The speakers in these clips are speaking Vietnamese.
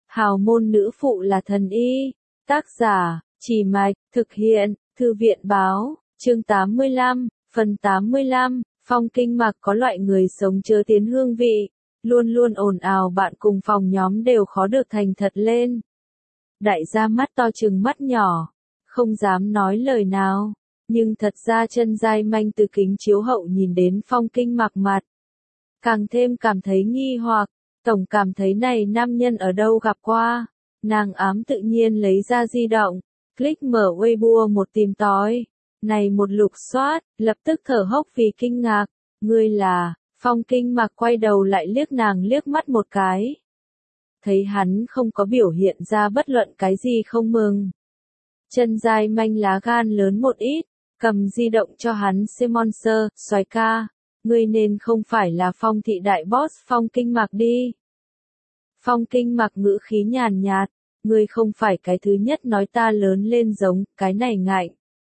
Hào môn nữ phụ là thần y. Tác giả, Chỉ Mạch, thực hiện, Thư viện báo, chương 85, phần 85, Phong Kinh Mạc có loại người sống chớ tiến hương vị, luôn luôn ồn ào bạn cùng phòng nhóm đều khó được thành thật lên. Đại gia mắt to trừng mắt nhỏ, không dám nói lời nào, nhưng thật ra Chân Giai Manh từ kính chiếu hậu nhìn đến Phong Kinh Mạc mặt. Càng thêm cảm thấy nghi hoặc, tổng cảm thấy này nam nhân ở đâu gặp qua, nàng ám tự nhiên lấy ra di động, click mở Weibo một tìm tòi, này một lục soát, lập tức thở hốc vì kinh ngạc, ngươi là, Phong Kinh Mạc quay đầu lại liếc nàng liếc mắt một cái. Thấy hắn không có biểu hiện ra bất luận cái gì không mừng. Chân Giai Manh lá gan lớn một ít, cầm di động cho hắn Simonser, soái ca, ngươi nên không phải là Phong thị đại boss Phong Kinh Mạc đi. Phong Kinh Mạc ngữ khí nhàn nhạt, ngươi không phải cái thứ nhất nói ta lớn lên giống, cái này ngạnh.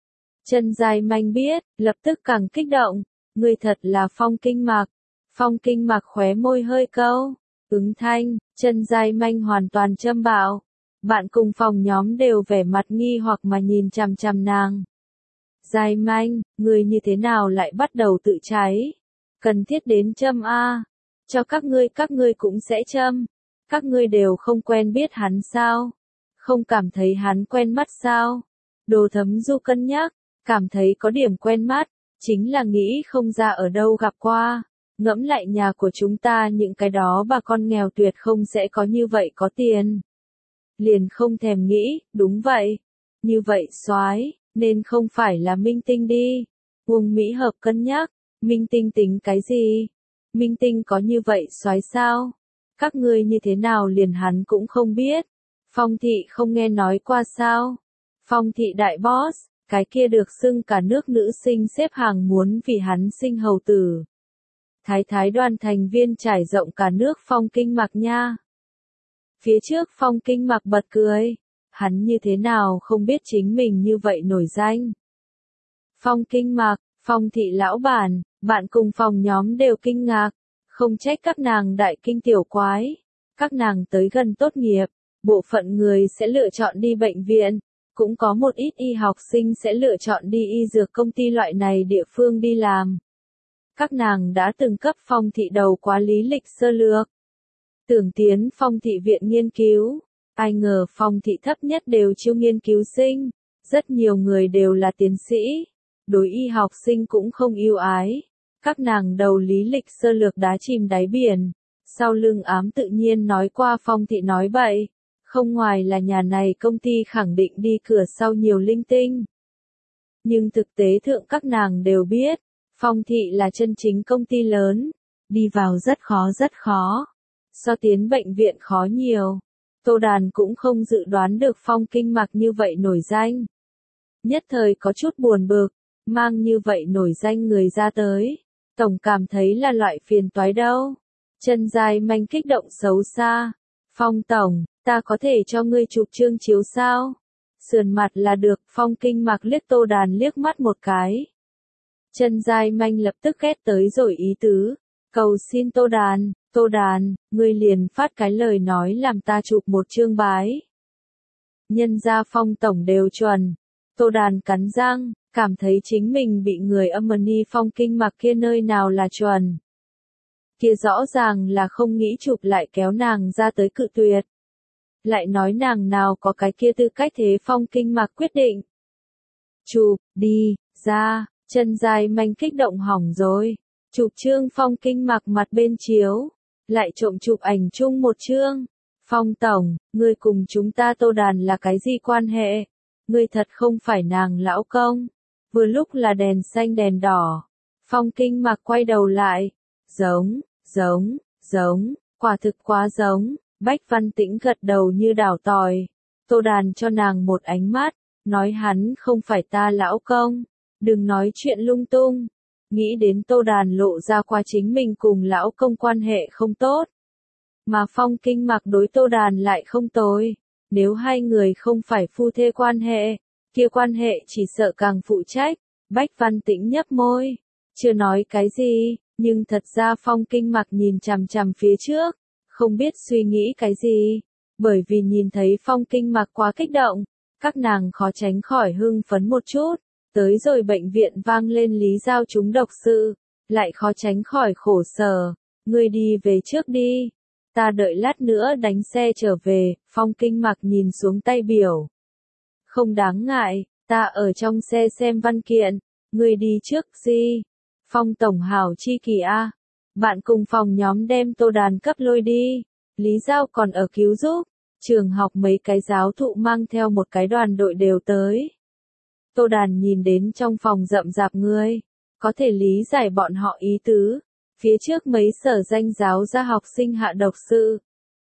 Chân Giai Manh biết, lập tức càng kích động, ngươi thật là Phong Kinh Mạc. Phong Kinh Mạc khóe môi hơi câu, ứng thanh, Chân Giai Manh hoàn toàn châm bạo. Bạn cùng phòng nhóm đều vẻ mặt nghi hoặc mà nhìn chằm chằm nàng. Giai Manh, ngươi như thế nào lại bắt đầu tự cháy? Cần thiết đến châm a? Cho các ngươi cũng sẽ châm. Các ngươi đều không quen biết hắn sao? Không cảm thấy hắn quen mắt sao? Đồ Thấm Du cân nhắc, cảm thấy có điểm quen mắt, chính là nghĩ không ra ở đâu gặp qua. Ngẫm lại nhà của chúng ta những cái đó bà con nghèo tuyệt không sẽ có như vậy có tiền. Liền không thèm nghĩ, đúng vậy. Như vậy soái, nên không phải là minh tinh đi. Uông Mỹ Hợp cân nhắc, minh tinh tính cái gì? Minh tinh có như vậy soái sao? Các ngươi như thế nào liền hắn cũng không biết. Phong thị không nghe nói qua sao? Phong thị đại boss, cái kia được xưng cả nước nữ sinh xếp hàng muốn vì hắn sinh hầu tử. Thái đoàn thành viên trải rộng cả nước Phong Kinh Mạc nha. Phía trước Phong Kinh Mạc bật cười, hắn như thế nào không biết chính mình như vậy nổi danh. Phong Kinh Mạc, Phong thị lão bản, bạn cùng phòng nhóm đều kinh ngạc, không trách các nàng đại kinh tiểu quái. Các nàng tới gần tốt nghiệp, bộ phận người sẽ lựa chọn đi bệnh viện, cũng có một ít y học sinh sẽ lựa chọn đi y dược công ty loại này địa phương đi làm. Các nàng đã từng cấp Phong thị đầu quá lý lịch sơ lược. Tưởng tiến Phong thị viện nghiên cứu, ai ngờ Phong thị thấp nhất đều chiêu nghiên cứu sinh, rất nhiều người đều là tiến sĩ, đối y học sinh cũng không yêu ái. Các nàng đầu lý lịch sơ lược đá chìm đáy biển, sau lưng ám tự nhiên nói qua Phong thị nói bậy, không ngoài là nhà này công ty khẳng định đi cửa sau nhiều linh tinh. Nhưng thực tế thượng các nàng đều biết, Phong thị là chân chính công ty lớn, đi vào rất khó. So tiến bệnh viện khó nhiều. Tô Đàn cũng không dự đoán được Phong Kinh Mạc như vậy nổi danh. Nhất thời có chút buồn bực, mang như vậy nổi danh người ra tới. Tổng cảm thấy là loại phiền toái đâu. Chân Giai Manh kích động xấu xa. Phong tổng, ta có thể cho ngươi chụp chương chiếu sao? Sườn mặt là được. Phong Kinh Mạc liếc Tô Đàn liếc mắt một cái. Chân Giai Manh lập tức ghét tới rồi ý tứ. Cầu xin Tô Đàn, ngươi liền phát cái lời nói làm ta chụp một chương bái. Nhân gia Phong tổng đều chuẩn. Tô Đàn cắn răng, cảm thấy chính mình bị người âm ni Phong Kinh Mạc kia nơi nào là chuẩn. Kia rõ ràng là không nghĩ chụp lại kéo nàng ra tới cự tuyệt. Lại nói nàng nào có cái kia tư cách thế Phong Kinh Mạc quyết định. Chụp, đi, ra, Chân Giai Manh kích động hỏng rồi. Chụp chương Phong Kinh Mạc mặt bên chiếu, lại trộm chụp ảnh chung một chương. Phong tổng, ngươi cùng chúng ta Tô Đàn là cái gì quan hệ? Ngươi thật không phải nàng lão công. Vừa lúc là đèn xanh đèn đỏ. Phong Kinh Mạc quay đầu lại. Giống, quả thực quá giống. Bách Văn Tĩnh gật đầu như đảo tỏi. Tô Đàn cho nàng một ánh mắt, nói hắn không phải ta lão công. Đừng nói chuyện lung tung. Nghĩ đến Tô Đàn lộ ra qua chính mình cùng lão công quan hệ không tốt. Mà Phong Kinh Mạc đối Tô Đàn lại không tồi. Nếu hai người không phải phu thê quan hệ, kia quan hệ chỉ sợ càng phụ trách. Bách Văn Tĩnh nhấp môi. Chưa nói cái gì, nhưng thật ra Phong Kinh Mạc nhìn chằm chằm phía trước. Không biết suy nghĩ cái gì. Bởi vì nhìn thấy Phong Kinh Mạc quá kích động, các nàng khó tránh khỏi hưng phấn một chút. Tới rồi bệnh viện vang lên Lý Giao trúng độc sự, lại khó tránh khỏi khổ sở. Ngươi đi về trước đi, ta đợi lát nữa đánh xe trở về. Phong Kinh Mạc nhìn xuống tay biểu. Không đáng ngại, ta ở trong xe xem văn kiện, ngươi đi trước gì. Phong tổng hảo chi kỳ a. Bạn cùng phòng nhóm đem Tô Đàn cấp lôi đi. Lý Giao còn ở cứu giúp. Trường học mấy cái giáo thụ mang theo một cái đoàn đội đều tới. Tô Đàn nhìn đến trong phòng rậm rạp người, có thể lý giải bọn họ ý tứ. Phía trước mấy sở danh giáo ra học sinh hạ độc sự.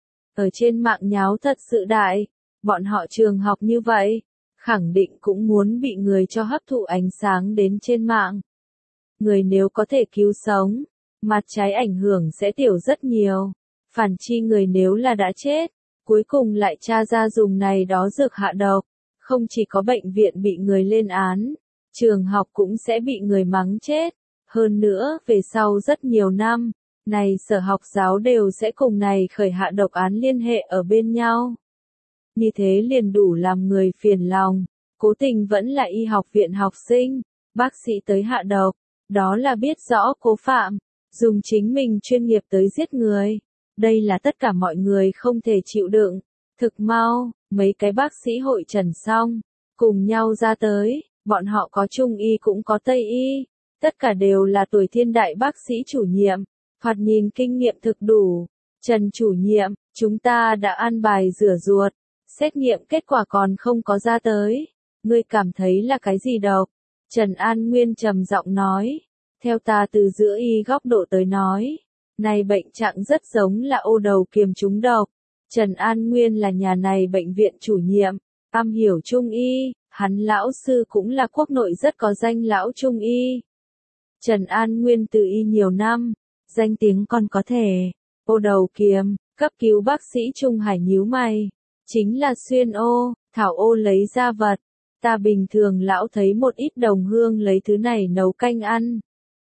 Ở trên mạng nháo thật sự đại, bọn họ trường học như vậy, khẳng định cũng muốn bị người cho hấp thụ ánh sáng đến trên mạng. Người nếu có thể cứu sống, mặt trái ảnh hưởng sẽ tiểu rất nhiều. Phản chi người nếu là đã chết, cuối cùng lại tra ra dùng này đó dược hạ độc, không chỉ có bệnh viện bị người lên án, trường học cũng sẽ bị người mắng chết. Hơn nữa, về sau rất nhiều năm, này sở học giáo đều sẽ cùng này khởi hạ độc án liên hệ ở bên nhau. Như thế liền đủ làm người phiền lòng, cố tình vẫn là y học viện học sinh, bác sĩ tới hạ độc, đó là biết rõ cố phạm, dùng chính mình chuyên nghiệp tới giết người. Đây là tất cả mọi người không thể chịu đựng. Thực mau, mấy cái bác sĩ hội trần xong, cùng nhau ra tới, bọn họ có trung y cũng có tây y, tất cả đều là tuổi thiên đại bác sĩ chủ nhiệm, thoạt nhìn kinh nghiệm thực đủ. Trần chủ nhiệm, chúng ta đã an bài rửa ruột, xét nghiệm kết quả còn không có ra tới, ngươi cảm thấy là cái gì độc? Trần An Nguyên trầm giọng nói, theo ta từ giữa y góc độ tới nói, này bệnh trạng rất giống là ô đầu kiềm trúng độc. Trần An Nguyên là nhà này bệnh viện chủ nhiệm, am hiểu trung y, hắn lão sư cũng là quốc nội rất có danh lão trung y. Trần An Nguyên từ y nhiều năm, danh tiếng còn có thể. Ô đầu kiềm, cấp cứu bác sĩ Trung Hải nhíu mày, chính là xuyên ô, thảo ô lấy ra vật. Ta bình thường lão thấy một ít đồng hương lấy thứ này nấu canh ăn.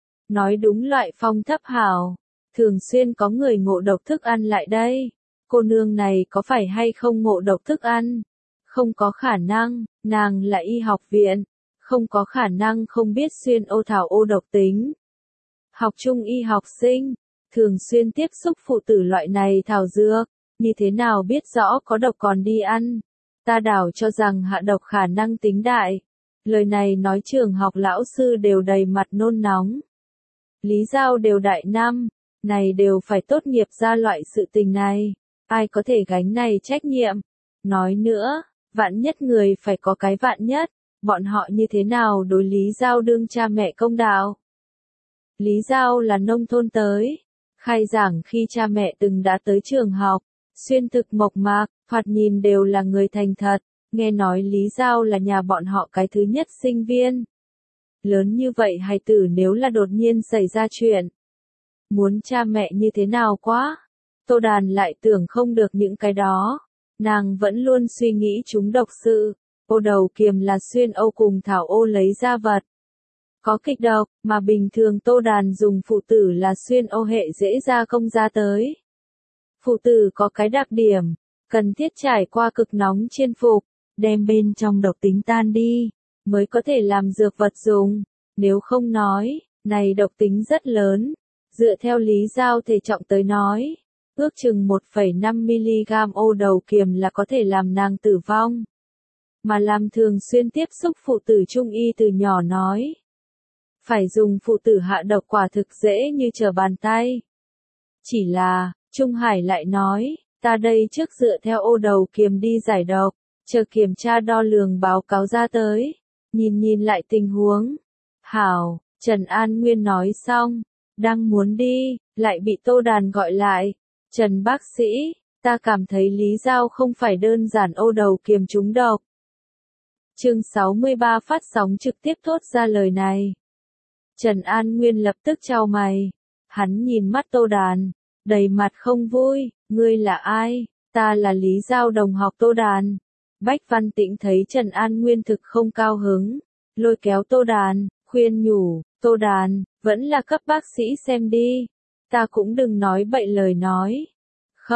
Nói đúng loại phong thấp hảo, thường xuyên có người ngộ độc thức ăn lại đây. Cô nương này có phải hay không ngộ độc thức ăn? Không có khả năng, nàng là y học viện, không có khả năng không biết xuyên ô thảo ô độc tính. Học trung y học sinh, thường xuyên tiếp xúc phụ tử loại này thảo dược, như thế nào biết rõ có độc còn đi ăn? Ta đảo cho rằng hạ độc khả năng tính đại. Lời này nói trường học lão sư đều đầy mặt nôn nóng. Lý Giao đều đại năm, này đều phải tốt nghiệp ra loại sự tình này. Ai có thể gánh này trách nhiệm? Nói nữa, vạn nhất người phải có cái vạn nhất, bọn họ như thế nào đối Lý Giao đương cha mẹ công đạo? Lý Giao là nông thôn tới, khai giảng khi cha mẹ từng đã tới trường học, xuyên thực mộc mạc, thoạt nhìn đều là người thành thật, nghe nói Lý Giao là nhà bọn họ cái thứ nhất sinh viên. Lớn như vậy hài tử nếu là đột nhiên xảy ra chuyện, muốn cha mẹ như thế nào quá? Tô Đàn lại tưởng không được những cái đó, nàng vẫn luôn suy nghĩ chúng độc sự, ô đầu kiềm là xuyên ô cùng thảo ô lấy ra vật. Có kịch độc, mà bình thường Tô Đàn dùng phụ tử là xuyên ô hệ dễ ra công ra tới. Phụ tử có cái đặc điểm, cần thiết trải qua cực nóng chiên phục, đem bên trong độc tính tan đi, mới có thể làm dược vật dùng, nếu không nói, này độc tính rất lớn, dựa theo Lý Giao thể trọng tới nói, ước chừng 1,5 mg ô đầu kiềm là có thể làm nàng tử vong. Mà làm thường xuyên tiếp xúc phụ tử trung y từ nhỏ nói, phải dùng phụ tử hạ độc quả thực dễ như trở bàn tay. Chỉ là, Trung Hải lại nói, ta đây trước dựa theo ô đầu kiềm đi giải độc, chờ kiểm tra đo lường báo cáo ra tới, nhìn lại tình huống. Hảo, Trần An Nguyên nói xong, đang muốn đi, lại bị Tô Đàn gọi lại. Trần bác sĩ, ta cảm thấy Lý Giao không phải đơn giản ô đầu kiềm trúng độc. Chương 63 phát sóng trực tiếp thốt ra lời này. Trần An Nguyên lập tức chau mày, hắn nhìn mắt Tô Đàn, đầy mặt không vui, ngươi là ai? Ta là Lý Giao đồng học Tô Đàn. Bách Văn Tĩnh thấy Trần An Nguyên thực không cao hứng, lôi kéo Tô Đàn, khuyên nhủ, Tô Đàn, vẫn là cấp bác sĩ xem đi, ta cũng đừng nói bậy lời nói. Không,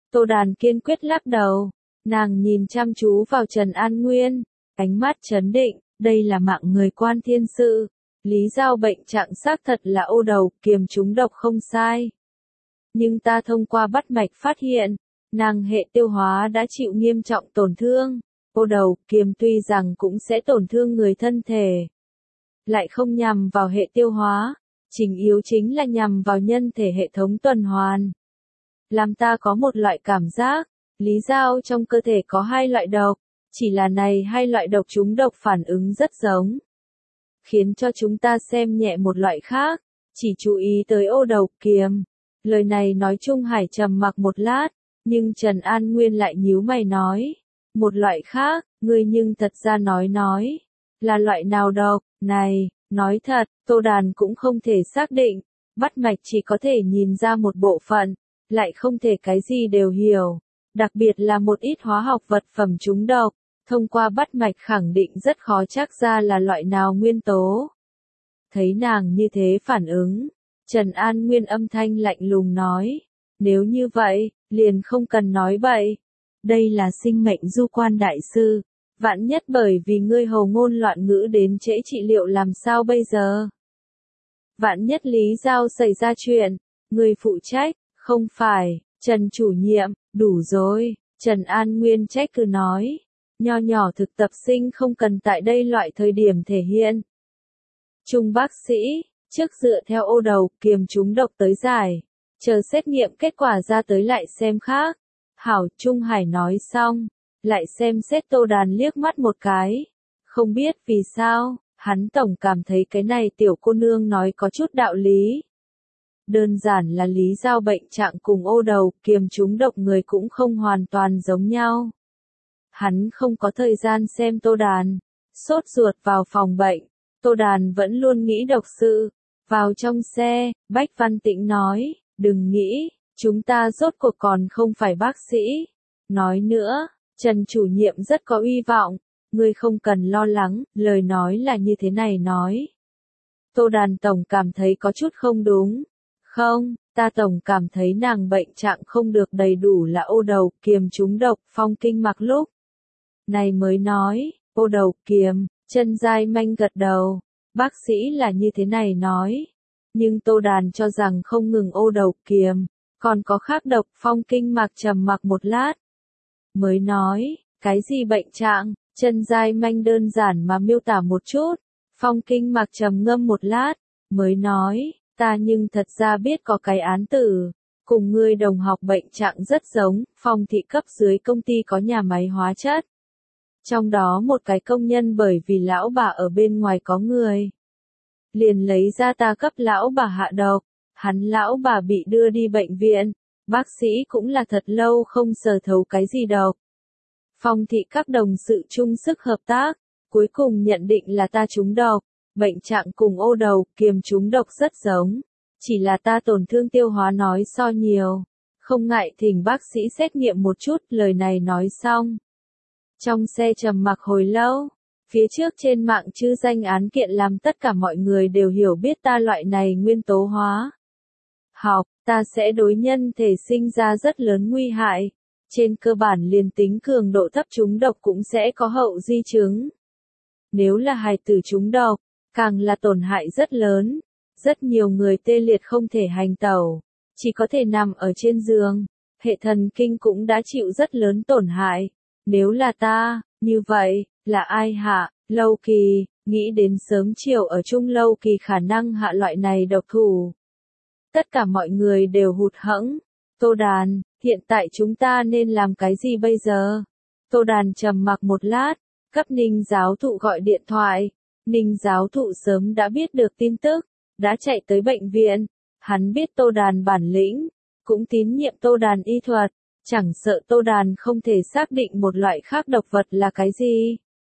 Tô Đàn kiên quyết lắc đầu. Nàng nhìn chăm chú vào Trần An Nguyên, ánh mắt trấn định, đây là mạng người quan thiên sự. Lý Giao bệnh trạng xác thật là ô đầu kiềm trúng độc không sai. Nhưng ta thông qua bắt mạch phát hiện, nàng hệ tiêu hóa đã chịu nghiêm trọng tổn thương. Ô đầu kiềm tuy rằng cũng sẽ tổn thương người thân thể, lại không nhằm vào hệ tiêu hóa, chính yếu chính là nhằm vào nhân thể hệ thống tuần hoàn. Làm ta có một loại cảm giác, Lý Giao trong cơ thể có hai loại độc, chỉ là này hai loại độc chúng độc phản ứng rất giống, khiến cho chúng ta xem nhẹ một loại khác, chỉ chú ý tới ô đầu kiềm. Lời này nói Trung Hải trầm mặc một lát, nhưng Trần An Nguyên lại nhíu mày nói, một loại khác, ngươi nhưng thật ra nói, là loại nào độc, này, nói thật, Tô Đàn cũng không thể xác định, bắt mạch chỉ có thể nhìn ra một bộ phận, lại không thể cái gì đều hiểu, đặc biệt là một ít hóa học vật phẩm trúng độc, thông qua bắt mạch khẳng định rất khó chắc ra là loại nào nguyên tố. Thấy nàng như thế phản ứng, Trần An Nguyên âm thanh lạnh lùng nói, nếu như vậy, liền không cần nói bậy. Đây là sinh mệnh du quan đại sư, vạn nhất bởi vì ngươi hồ ngôn loạn ngữ đến trễ trị liệu làm sao bây giờ? Vạn nhất Lý Giao xảy ra chuyện, ngươi phụ trách, không phải, Trần chủ nhiệm, đủ rồi, Trần An Nguyên trách cứ nói, nho nhỏ thực tập sinh không cần tại đây loại thời điểm thể hiện. Trung bác sĩ, trước dựa theo ô đầu kiềm trúng độc tới giải, chờ xét nghiệm kết quả ra tới lại xem khác. Hảo, Trung Hải nói xong, lại xem xét Tô Đàn liếc mắt một cái. Không biết vì sao, hắn tổng cảm thấy cái này tiểu cô nương nói có chút đạo lý. Đơn giản là Lý Giao bệnh trạng cùng ô đầu kiềm trúng độc người cũng không hoàn toàn giống nhau. Hắn không có thời gian xem Tô Đàn, sốt ruột vào phòng bệnh, Tô Đàn vẫn luôn nghĩ độc sự. Vào trong xe, Bách Văn Tĩnh nói, đừng nghĩ, chúng ta rốt cuộc còn không phải bác sĩ. Nói nữa, Trần chủ nhiệm rất có uy vọng, ngươi không cần lo lắng, lời nói là như thế này nói. Tô Đàn tổng cảm thấy có chút không đúng. Không, ta tổng cảm thấy nàng bệnh trạng không được đầy đủ là ô đầu kiềm trúng độc phong kinh mặc lúc. Này mới nói, ô đầu kiềm, Chân Giai Manh gật đầu. Bác sĩ là như thế này nói. Nhưng Tô Đàn cho rằng không ngừng ô đầu kiềm, còn có khác độc phong kinh mạc trầm mặc một lát. Mới nói, cái gì bệnh trạng, Chân Giai Manh đơn giản mà miêu tả một chút. Phong kinh mạc trầm ngâm một lát, mới nói, ta nhưng thật ra biết có cái án tử, cùng ngươi đồng học bệnh trạng rất giống, Phong thị cấp dưới công ty có nhà máy hóa chất. Trong đó một cái công nhân bởi vì lão bà ở bên ngoài có người, liền lấy ra ta cấp lão bà hạ độc, hắn lão bà bị đưa đi bệnh viện, bác sĩ cũng là thật lâu không sờ thấu cái gì độc. Phong thị các đồng sự chung sức hợp tác, cuối cùng nhận định là ta trúng độc, bệnh trạng cùng ô đầu kiềm trúng độc rất giống, chỉ là ta tổn thương tiêu hóa nói so nhiều, không ngại thỉnh bác sĩ xét nghiệm một chút. Lời này nói xong, trong xe trầm mặc hồi lâu. Phía trước trên mạng chữ danh án kiện làm tất cả mọi người đều hiểu biết ta loại này nguyên tố hóa học, ta sẽ đối nhân thể sinh ra rất lớn nguy hại. Trên cơ bản liền tính cường độ thấp trúng độc cũng sẽ có hậu di chứng. Nếu là hài tử trúng độc, càng là tổn hại rất lớn. Rất nhiều người tê liệt không thể hành tẩu, chỉ có thể nằm ở trên giường. Hệ thần kinh cũng đã chịu rất lớn tổn hại. Nếu là ta, như vậy, là ai hạ, Lâu Kỳ, nghĩ đến sớm chiều ở chung Lâu Kỳ khả năng hạ loại này độc thủ. Tất cả mọi người đều hụt hẫng. Tô Đàn, hiện tại chúng ta nên làm cái gì bây giờ? Tô Đàn trầm mặc một lát, cấp Ninh giáo thụ gọi điện thoại. Ninh giáo thụ sớm đã biết được tin tức, đã chạy tới bệnh viện. Hắn biết Tô Đàn bản lĩnh, cũng tín nhiệm Tô Đàn y thuật, chẳng sợ Tô Đàn không thể xác định một loại khác độc vật là cái gì.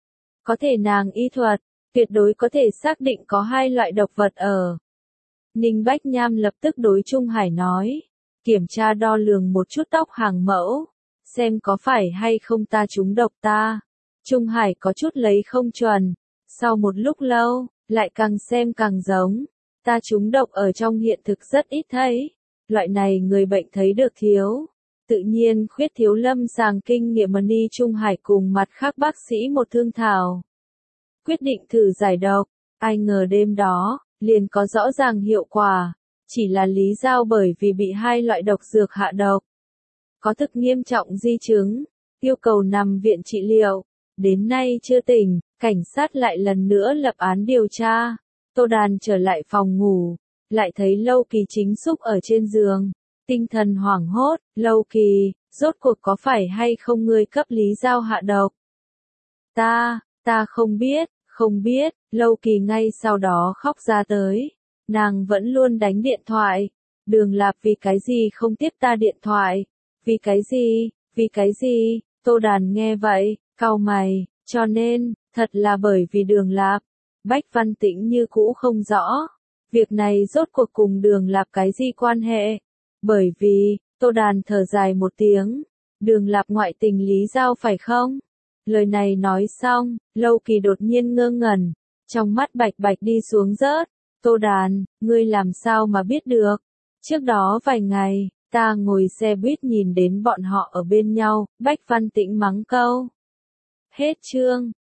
Có thể nàng y thuật, tuyệt đối có thể xác định có hai loại độc vật ở. Ninh Bách Nham lập tức đối Trung Hải nói, kiểm tra đo lường một chút tóc hàng mẫu, xem có phải hay không ta trúng độc ta. Trung Hải có chút lấy không chuẩn, sau một lúc lâu, lại càng xem càng giống. Ta trúng độc ở trong hiện thực rất ít thấy, loại này người bệnh thấy được thiếu. Tự nhiên khuyết thiếu lâm sàng kinh nghiệm Ni Trung Hải cùng mặt khác bác sĩ một thương thảo. Quyết định thử giải độc, ai ngờ đêm đó, liền có rõ ràng hiệu quả, chỉ là Lý Giao bởi vì bị hai loại độc dược hạ độc. Có thực nghiêm trọng di chứng, yêu cầu nằm viện trị liệu, đến nay chưa tỉnh, cảnh sát lại lần nữa lập án điều tra. Tô Đàn trở lại phòng ngủ, lại thấy Lâu Kỳ chính xúc ở trên giường, tinh thần hoảng hốt, Lâu Kỳ, rốt cuộc có phải hay không ngươi cấp Lý Giao hạ độc? Ta không biết, Lâu Kỳ ngay sau đó khóc ra tới, nàng vẫn luôn đánh điện thoại, Đường Lạp vì cái gì không tiếp ta điện thoại, vì cái gì, Tô Đàn nghe vậy, cau mày, cho nên, thật là bởi vì Đường Lạp. Bách Văn Tĩnh như cũ không rõ, việc này rốt cuộc cùng Đường Lạp cái gì quan hệ, bởi vì, Tô Đàn thở dài một tiếng, Đường Lạp ngoại tình Lý Giao phải không? Lời này nói xong, Lâu Kỳ đột nhiên ngơ ngẩn, trong mắt bạch bạch đi xuống rớt, Tô Đàn, ngươi làm sao mà biết được? Trước đó vài ngày, ta ngồi xe buýt nhìn đến bọn họ ở bên nhau, Bách Văn Tĩnh mắng câu. Hết chương.